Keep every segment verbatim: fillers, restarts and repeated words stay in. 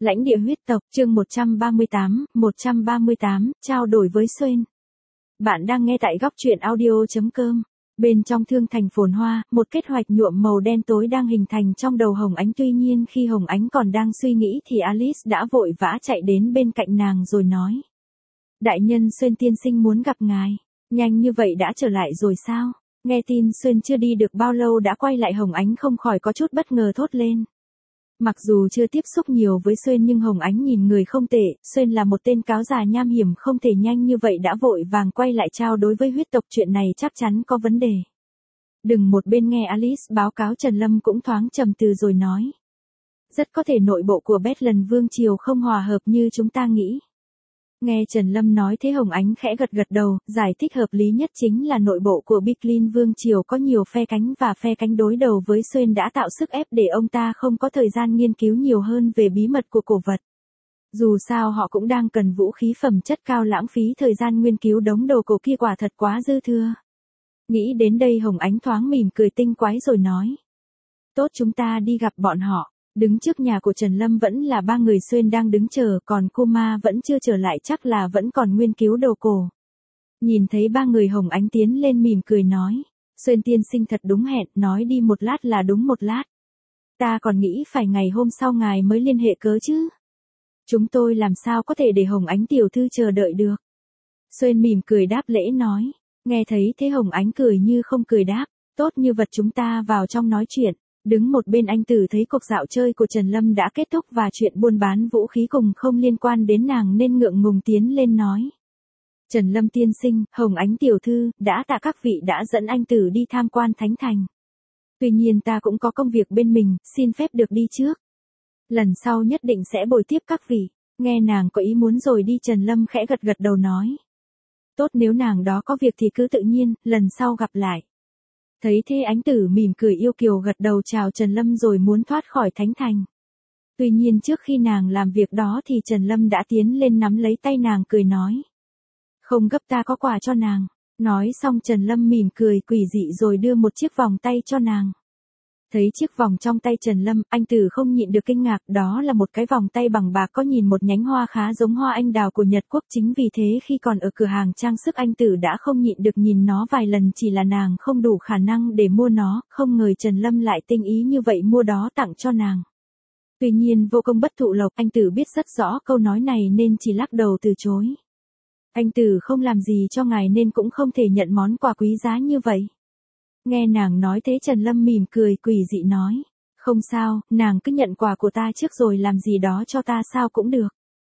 Lãnh địa huyết tộc, chương một trăm ba mươi tám, một trăm ba mươi tám, trao đổi với Xuyên. Bạn đang nghe tại góc truyện audio chấm com. Bên trong thương thành phồn hoa, một kết hoạch nhuộm màu đen tối đang hình thành trong đầu Hồng Ánh. Tuy nhiên khi Hồng Ánh còn đang suy nghĩ thì Alice đã vội vã chạy đến bên cạnh nàng rồi nói. Đại nhân Xuyên tiên sinh muốn gặp ngài. Nhanh như vậy đã trở lại rồi sao? Nghe tin Xuyên chưa đi được bao lâu đã quay lại, Hồng Ánh không khỏi có chút bất ngờ thốt lên. Mặc dù chưa tiếp xúc nhiều với Xuyên nhưng Hồng Ánh nhìn người không tệ, Xuyên là một tên cáo già nham hiểm, không thể nhanh như vậy đã vội vàng quay lại trao đối với huyết tộc, chuyện này chắc chắn có vấn đề. Đừng một bên nghe Alice báo cáo, Trần Lâm cũng thoáng trầm tư rồi nói. Rất có thể nội bộ của Bedlam Vương Triều không hòa hợp như chúng ta nghĩ. Nghe Trần Lâm nói thế Hồng Ánh khẽ gật gật đầu, giải thích hợp lý nhất chính là nội bộ của Bedlam Vương Triều có nhiều phe cánh và phe cánh đối đầu với Xuyên đã tạo sức ép để ông ta không có thời gian nghiên cứu nhiều hơn về bí mật của cổ vật. Dù sao họ cũng đang cần vũ khí phẩm chất cao, lãng phí thời gian nghiên cứu đống đồ cổ kia quả thật quá dư thừa. Nghĩ đến đây Hồng Ánh thoáng mỉm cười tinh quái rồi nói. Tốt, chúng ta đi gặp bọn họ. Đứng trước nhà của Trần Lâm vẫn là ba người Xuyên đang đứng chờ, còn cô ma vẫn chưa trở lại, chắc là vẫn còn nghiên cứu đồ cổ. Nhìn thấy ba người Hồng Ánh tiến lên mỉm cười nói. Xuyên tiên sinh thật đúng hẹn, nói đi một lát là đúng một lát. Ta còn nghĩ phải ngày hôm sau ngài mới liên hệ cớ chứ. Chúng tôi làm sao có thể để Hồng Ánh tiểu thư chờ đợi được. Xuyên mỉm cười đáp lễ nói. Nghe thấy thế Hồng Ánh cười như không cười đáp. Tốt, như vật chúng ta vào trong nói chuyện. Đứng một bên anh Tử thấy cuộc dạo chơi của Trần Lâm đã kết thúc và chuyện buôn bán vũ khí cùng không liên quan đến nàng nên ngượng ngùng tiến lên nói. Trần Lâm tiên sinh, Hồng Ánh tiểu thư, đã tạ các vị đã dẫn anh Tử đi tham quan Thánh Thành. Tuy nhiên ta cũng có công việc bên mình, xin phép được đi trước. Lần sau nhất định sẽ bồi tiếp các vị. Nghe nàng có ý muốn rồi đi, Trần Lâm khẽ gật gật đầu nói. Tốt, nếu nàng đó có việc thì cứ tự nhiên, lần sau gặp lại. Thấy thế Ánh Tử mỉm cười yêu kiều gật đầu chào Trần Lâm rồi muốn thoát khỏi Thánh Thành. Tuy nhiên trước khi nàng làm việc đó thì Trần Lâm đã tiến lên nắm lấy tay nàng cười nói. Không gấp, ta có quà cho nàng. Nói xong Trần Lâm mỉm cười quỷ dị rồi đưa một chiếc vòng tay cho nàng. Thấy chiếc vòng trong tay Trần Lâm, anh Tử không nhịn được kinh ngạc, đó là một cái vòng tay bằng bạc có nhìn một nhánh hoa khá giống hoa anh đào của Nhật Quốc. Chính vì thế khi còn ở cửa hàng trang sức anh Tử đã không nhịn được nhìn nó vài lần, chỉ là nàng không đủ khả năng để mua nó, không ngờ Trần Lâm lại tinh ý như vậy mua đó tặng cho nàng. Tuy nhiên vô công bất thụ lộc, anh Tử biết rất rõ câu nói này nên chỉ lắc đầu từ chối. Anh Tử không làm gì cho ngài nên cũng không thể nhận món quà quý giá như vậy. Nghe nàng nói thế Trần Lâm mỉm cười quỷ dị nói. Không sao, nàng cứ nhận quà của ta trước rồi làm gì đó cho ta sao cũng được.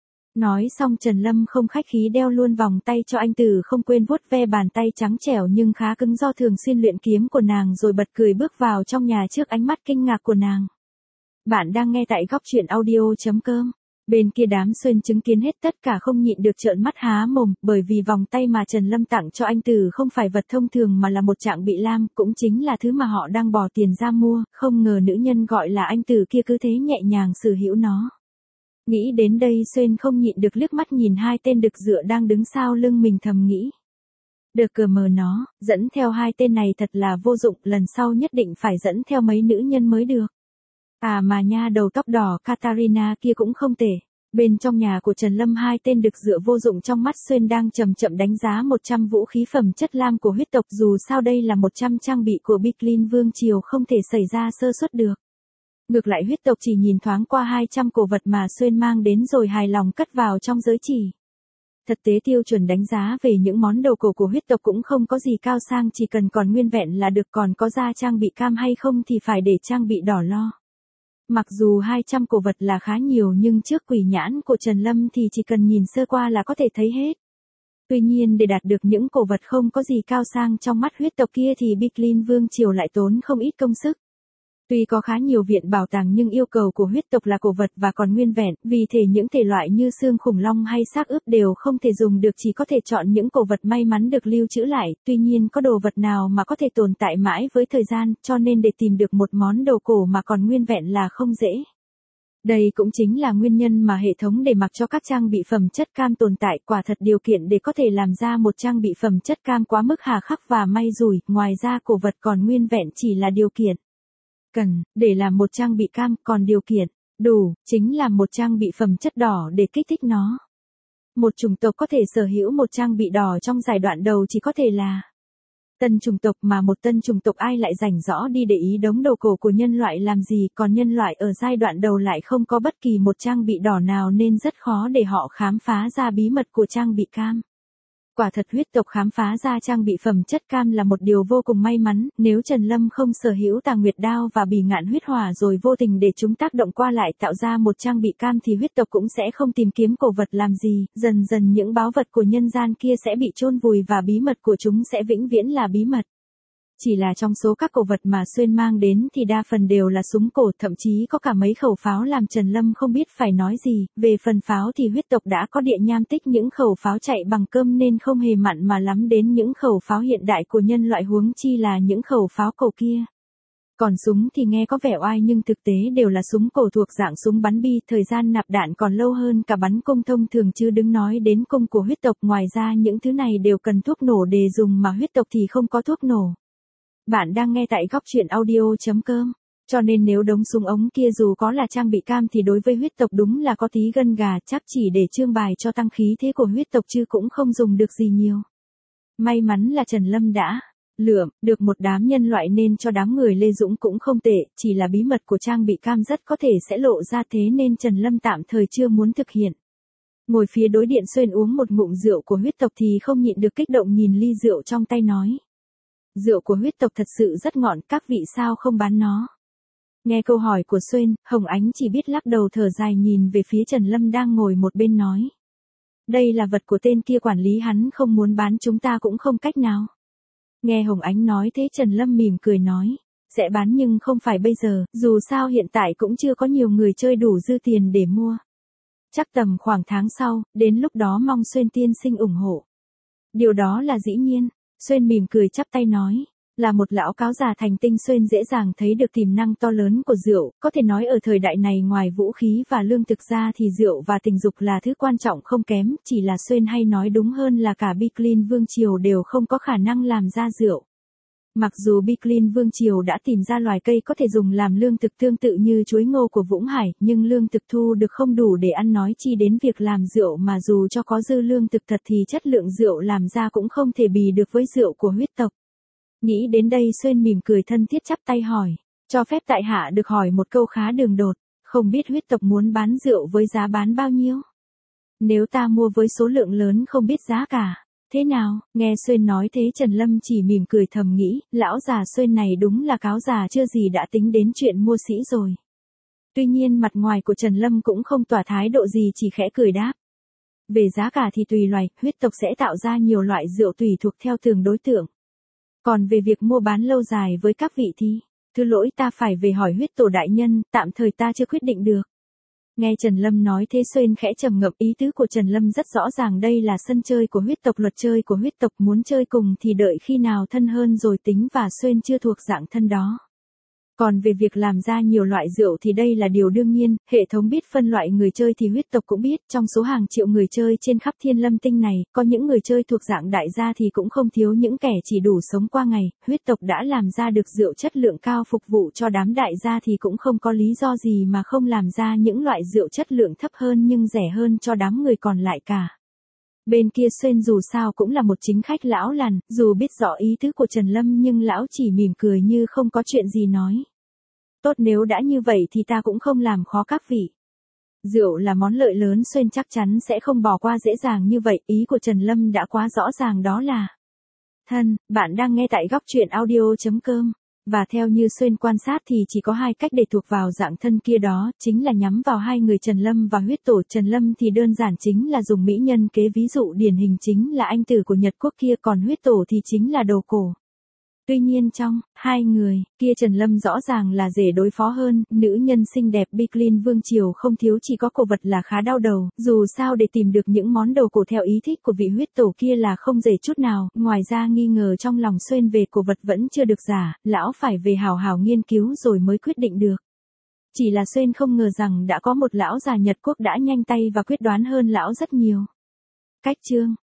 Nói xong Trần Lâm không khách khí đeo luôn vòng tay cho anh Tử, không quên vuốt ve bàn tay trắng trẻo nhưng khá cứng do thường xuyên luyện kiếm của nàng rồi bật cười bước vào trong nhà trước ánh mắt kinh ngạc của nàng. Bạn đang nghe tại góc truyện audio chấm com. Bên kia đám Xuyên chứng kiến hết tất cả không nhịn được trợn mắt há mồm, bởi vì vòng tay mà Trần Lâm tặng cho anh Tử không phải vật thông thường mà là một trạng bị lam, cũng chính là thứ mà họ đang bỏ tiền ra mua, không ngờ nữ nhân gọi là anh Tử kia cứ thế nhẹ nhàng sở hữu nó. Nghĩ đến đây Xuyên không nhịn được liếc mắt nhìn hai tên đực dựa đang đứng sau lưng mình, thầm nghĩ. Được cờ mờ nó, dẫn theo hai tên này thật là vô dụng, lần sau nhất định phải dẫn theo mấy nữ nhân mới được. À mà nha, đầu tóc đỏ Katarina kia cũng không tệ. Bên trong nhà của Trần Lâm hai tên đực dựa vô dụng trong mắt Xuyên đang chậm chậm đánh giá một trăm vũ khí phẩm chất lam của huyết tộc, dù sao đây là một trăm trang bị của Bedlam Vương Triều không thể xảy ra sơ suất được. Ngược lại huyết tộc chỉ nhìn thoáng qua hai trăm cổ vật mà Xuyên mang đến rồi hài lòng cất vào trong giới chỉ. Thực tế tiêu chuẩn đánh giá về những món đồ cổ của huyết tộc cũng không có gì cao sang, chỉ cần còn nguyên vẹn là được, còn có ra trang bị cam hay không thì phải để trang bị đỏ lo. Mặc dù hai trăm cổ vật là khá nhiều nhưng trước quỷ nhãn của Trần Lâm thì chỉ cần nhìn sơ qua là có thể thấy hết. Tuy nhiên để đạt được những cổ vật không có gì cao sang trong mắt huyết tộc kia thì Bedlam Vương Triều lại tốn không ít công sức. Tuy có khá nhiều viện bảo tàng nhưng yêu cầu của huyết tộc là cổ vật và còn nguyên vẹn, vì thể những thể loại như xương khủng long hay xác ướp đều không thể dùng được, chỉ có thể chọn những cổ vật may mắn được lưu trữ lại, tuy nhiên có đồ vật nào mà có thể tồn tại mãi với thời gian, cho nên để tìm được một món đồ cổ mà còn nguyên vẹn là không dễ. Đây cũng chính là nguyên nhân mà hệ thống để mặc cho các trang bị phẩm chất cam tồn tại, quả thật điều kiện để có thể làm ra một trang bị phẩm chất cam quá mức hà khắc và may rủi, ngoài ra cổ vật còn nguyên vẹn chỉ là điều kiện cần để làm một trang bị cam, còn điều kiện Đủ, chính là một trang bị phẩm chất đỏ để kích thích nó. Một chủng tộc có thể sở hữu một trang bị đỏ trong giai đoạn đầu chỉ có thể là tân chủng tộc, mà một tân chủng tộc ai lại rảnh rõ đi để ý đống đồ cổ của nhân loại làm gì, còn nhân loại ở giai đoạn đầu lại không có bất kỳ một trang bị đỏ nào nên rất khó để họ khám phá ra bí mật của trang bị cam. Quả thật huyết tộc khám phá ra trang bị phẩm chất cam là một điều vô cùng may mắn, nếu Trần Lâm không sở hữu Tà Nguyệt Đao và Bỉ Ngạn huyết hỏa rồi vô tình để chúng tác động qua lại tạo ra một trang bị cam thì huyết tộc cũng sẽ không tìm kiếm cổ vật làm gì, dần dần những báu vật của nhân gian kia sẽ bị chôn vùi và bí mật của chúng sẽ vĩnh viễn là bí mật. Chỉ là trong số các cổ vật mà Xuyên mang đến thì đa phần đều là súng cổ, thậm chí có cả mấy khẩu pháo làm Trần Lâm không biết phải nói gì, về phần pháo thì huyết tộc đã có địa nham tích những khẩu pháo chạy bằng cơm nên không hề mặn mà lắm đến những khẩu pháo hiện đại của nhân loại, huống chi là những khẩu pháo cổ kia. Còn súng thì nghe có vẻ oai nhưng thực tế đều là súng cổ thuộc dạng súng bắn bi, thời gian nạp đạn còn lâu hơn cả bắn cung thông thường chứ đừng nói đến cung của huyết tộc, ngoài ra những thứ này đều cần thuốc nổ để dùng mà huyết tộc thì không có thuốc nổ. Bạn đang nghe tại góc truyện audio chấm com, cho nên nếu đống súng ống kia dù có là trang bị cam thì đối với huyết tộc đúng là có tí gân gà, chắc chỉ để trương bài cho tăng khí thế của huyết tộc chứ cũng không dùng được gì nhiều. May mắn là Trần Lâm đã lượm được một đám nhân loại nên cho đám người Lê Dũng cũng không tệ, chỉ là bí mật của trang bị cam rất có thể sẽ lộ ra thế nên Trần Lâm tạm thời chưa muốn thực hiện. Ngồi phía đối điện Xuyên uống một ngụm rượu của huyết tộc thì không nhịn được kích động nhìn ly rượu trong tay nói. Rượu của huyết tộc thật sự rất ngọt, các vị sao không bán nó? Nghe câu hỏi của Xuyên, Hồng Ánh chỉ biết lắc đầu thở dài nhìn về phía Trần Lâm đang ngồi một bên nói. Đây là vật của tên kia quản lý, hắn không muốn bán chúng ta cũng không cách nào. Nghe Hồng Ánh nói thế Trần Lâm mỉm cười nói. Sẽ bán nhưng không phải bây giờ, dù sao hiện tại cũng chưa có nhiều người chơi đủ dư tiền để mua. Chắc tầm khoảng tháng sau, đến lúc đó mong Xuyên tiên sinh ủng hộ. Điều đó là dĩ nhiên. Xuyên mỉm cười chắp tay nói, là một lão cáo già thành tinh Xuyên dễ dàng thấy được tiềm năng to lớn của rượu, có thể nói ở thời đại này ngoài vũ khí và lương thực ra thì rượu và tình dục là thứ quan trọng không kém, chỉ là Xuyên hay nói đúng hơn là cả Bicklin Vương Triều đều không có khả năng làm ra rượu. Mặc dù Bicklin Vương Triều đã tìm ra loài cây có thể dùng làm lương thực tương tự như chuối ngô của Vũng Hải, nhưng lương thực thu được không đủ để ăn nói chi đến việc làm rượu, mà dù cho có dư lương thực thật thì chất lượng rượu làm ra cũng không thể bì được với rượu của huyết tộc. Nghĩ đến đây Xuyên mỉm cười thân thiết chắp tay hỏi, cho phép tại hạ được hỏi một câu khá đường đột, không biết huyết tộc muốn bán rượu với giá bán bao nhiêu? Nếu ta mua với số lượng lớn không biết giá cả. Thế nào, nghe Xuyên nói thế Trần Lâm chỉ mỉm cười thầm nghĩ, lão già Xuyên này đúng là cáo già chưa gì đã tính đến chuyện mua sĩ rồi. Tuy nhiên mặt ngoài của Trần Lâm cũng không tỏ thái độ gì, chỉ khẽ cười đáp. Về giá cả thì tùy loài, huyết tộc sẽ tạo ra nhiều loại rượu tùy thuộc theo từng đối tượng. Còn về việc mua bán lâu dài với các vị thì, thứ lỗi ta phải về hỏi huyết tổ đại nhân, tạm thời ta chưa quyết định được. Nghe Trần Lâm nói thế Xuyên khẽ trầm ngâm, ý tứ của Trần Lâm rất rõ ràng, đây là sân chơi của huyết tộc, luật chơi của huyết tộc, muốn chơi cùng thì đợi khi nào thân hơn rồi tính, và Xuyên chưa thuộc dạng thân đó. Còn về việc làm ra nhiều loại rượu thì đây là điều đương nhiên, hệ thống biết phân loại người chơi thì huyết tộc cũng biết, trong số hàng triệu người chơi trên khắp thiên lâm tinh này, có những người chơi thuộc dạng đại gia thì cũng không thiếu những kẻ chỉ đủ sống qua ngày, huyết tộc đã làm ra được rượu chất lượng cao phục vụ cho đám đại gia thì cũng không có lý do gì mà không làm ra những loại rượu chất lượng thấp hơn nhưng rẻ hơn cho đám người còn lại cả. Bên kia Xuyên dù sao cũng là một chính khách lão lằn, dù biết rõ ý tứ của Trần Lâm nhưng lão chỉ mỉm cười như không có chuyện gì nói. Tốt, nếu đã như vậy thì ta cũng không làm khó các vị. Rượu là món lợi lớn, Xuyên chắc chắn sẽ không bỏ qua dễ dàng như vậy, ý của Trần Lâm đã quá rõ ràng, đó là thân, bạn đang nghe tại góc truyện audio chấm com. Và theo như Xuyên quan sát thì chỉ có hai cách để thuộc vào dạng thân kia, đó chính là nhắm vào hai người Trần Lâm và huyết tổ. Trần Lâm thì đơn giản chính là dùng mỹ nhân kế, ví dụ điển hình chính là anh tử của Nhật Quốc kia, còn huyết tổ thì chính là đồ cổ. Tuy nhiên trong hai người kia Trần Lâm rõ ràng là dễ đối phó hơn, nữ nhân xinh đẹp Bicklin Vương Triều không thiếu, chỉ có cổ vật là khá đau đầu, dù sao để tìm được những món đồ cổ theo ý thích của vị huyết tổ kia là không dễ chút nào, ngoài ra nghi ngờ trong lòng Xuyên về cổ vật vẫn chưa được giả, lão phải về hào hào nghiên cứu rồi mới quyết định được. Chỉ là Xuyên không ngờ rằng đã có một lão già Nhật Quốc đã nhanh tay và quyết đoán hơn lão rất nhiều. Cách chương